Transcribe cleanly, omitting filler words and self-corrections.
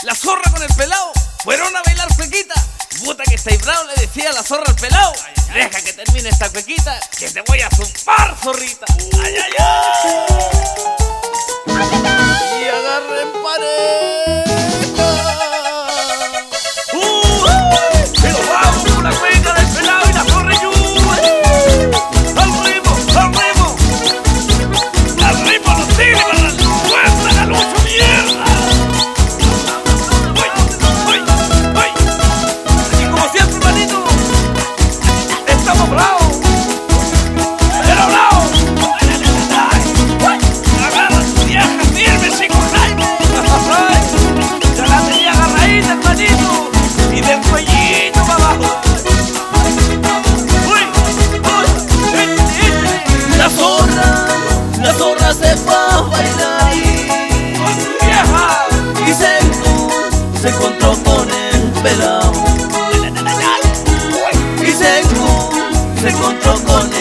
la zorra con el pelao fueron a bailar cuequita. Puta que estáis bravo, le decía la zorra al pelao. Deja que termine esta cuequita, que te voy a zumbar, zorrita. ¡Ay, ay, ay! Y agarren pareja. Pero vamos con la cueca del pelao y la zorra y yo. ¡Al ritmo, al ritmo! ¡Al ritmo los tigres para la fuerza, la lucha, mierda! Estamos bravos, pero bravos. Agarra tu vieja firme, chico Jaime. Ya la tenía agarradita, hermanito, y del cuellito para abajo. La zorra se fue a bailar Con tu vieja y se encontró con el pelao. Y se encontró con